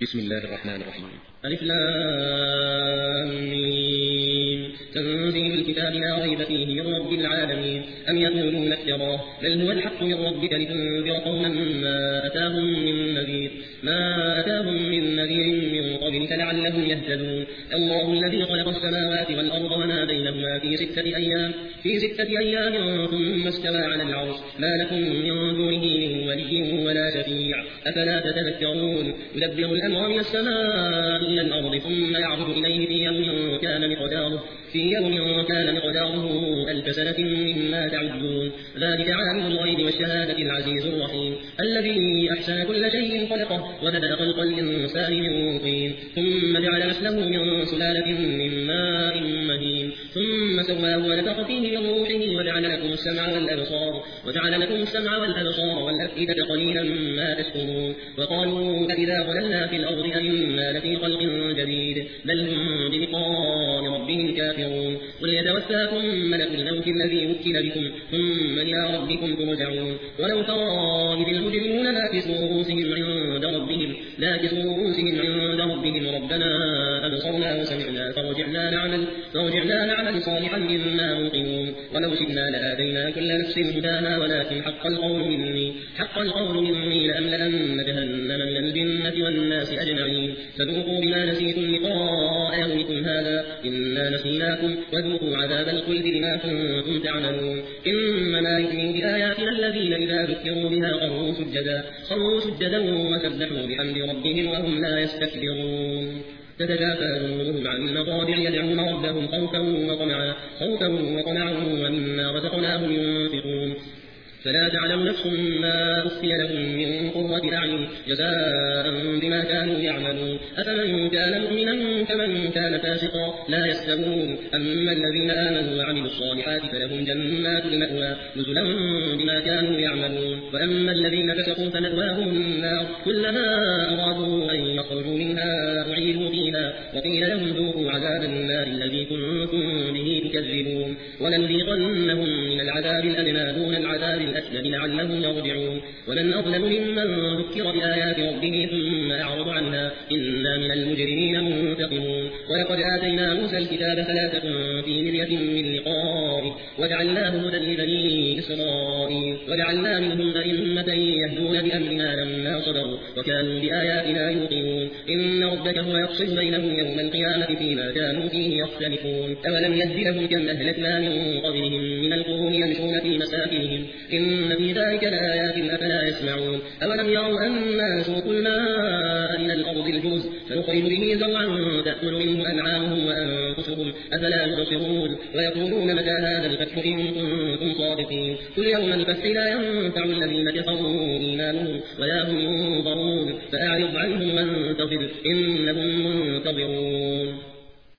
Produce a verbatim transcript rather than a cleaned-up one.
بسم الله الرحمن الرحيم. ألف لام ميم. تنزيل الكتاب لا ريب فيه من رب العالمين. أم يقولون افتراه بل هو الحق من ربك لتنذر قوما ما أتاهم من نذير ما أتاهم من نذير من قبلك لعلهم يهتدون. الله الذي خلق السماوات والأرض وما بينهما في ستة أيام في ستة أيام ثم استوى على العرش ما لكم من دونه من ولي ولا شفيع أفلا تتذكرون. يدبر الأمر من السماء إلى الأرض ثم يعرج إليه في يوم كان مقداره في يوم كان مقداره ألف سنة مما تعدون. ذلك عالم الغيب والشهادة العزيز الرحيم الذي أحسن كل شيء خلقه وبدأ خلق الإنسان من طين ثم جعل نسله من سلالة من ماء مهين ثم سواه ونفخ فيه من روحه وجعل لكم السمع والأبصار وجعل لكم السمع والأبصار والأفئدة قليلا ما تشكرون. وقالوا أإذا ضللنا في الأرض أئنا لفي خلق جديد بل هم بلقاء ربهم كافرون. قل يتوفاكم ملك الموت الذي وكل بكم ثم إلى ربكم ترجعون. ولو ترى إذ المجرمون ناكسوا رؤوسهم عند ربهم ناكسوا رؤوسهم عند ربهم ربنا أبصرنا وسمعنا فارجعنا نعمل فارجعنا نعمل صالحا إنا موقنون. ولو شئنا لآتينا كل نفس هداها ولكن حق القول مني حق القول مني لأملأن جهنم من الجنة والناس أجمعين. فذوقوا بما نسيتم لقاء يومكم هذا إنا نسيناكم وذوقوا عذاب الخلد بما كنتم تعملون. إنما يؤمن بآياتنا الذين إذا ذكروا بها خروا سجدا خروا سجدا وسبحوا بحمد ربهم وهم لا يستكبرون. تتجافى جنوبهم عن المضاجع يدعون ربهم خوفا وطمعا خوفا وطمعا ومما رزقناهم ينفقون. فلا تعلم نفس ما أخفي لهم من قرة أعين جزاء بما كانوا يعملون. أفمن كان مؤمنا كمن كان فاسقا لا يستوون. أما الذين آمنوا وعملوا الصالحات فلهم جنات المأوى نزلا بما كانوا يعملون. وأما الذين فسقوا فمأواهم النار كلما أرادوا أن يخرجوا منها أعيدوا فيها وقيل لهم ذوقوا عذاب النار الذي كنتم به تكذبون. ولنذيقنهم من العذاب الأدنى دون العذاب الأسلم لعلهم يرجعون. ومن أظلم ممن ذكر بآيات ربه ثم أعرض عنها إنا من المجرمين منتقمون. ولقد آتينا موسى الكتاب فلا تكن في مرية من لقائه وجعلناه هدى لبني إسرائيل وجعلنا منهم أئمة يهدون بأمرنا لما صبروا وكانوا بآياتنا يوقنون. إن ربك هو يفصل بينهم يوم القيامة فيما كانوا فيه يختلفون. أولم يهد لهم كم أهلكنا من قبلهم من القرون يمشون في مساكنهم إن في ذلك لآيات أفلا يسمعون. أولم يروا أنا نسوق الماء إلى الأرض الجرز فنخرج به زرعا تأكل منه أنعامهم وأنفسهم أفلا يبصرون. ويقولون متى هذا الفتح إن كنتم صادقين. قل يوم الفتح لا ينفع الذين كفروا إيمانهم ولا هم ينظرون. فأعرض عنهم وانتظر إنهم منتظرون.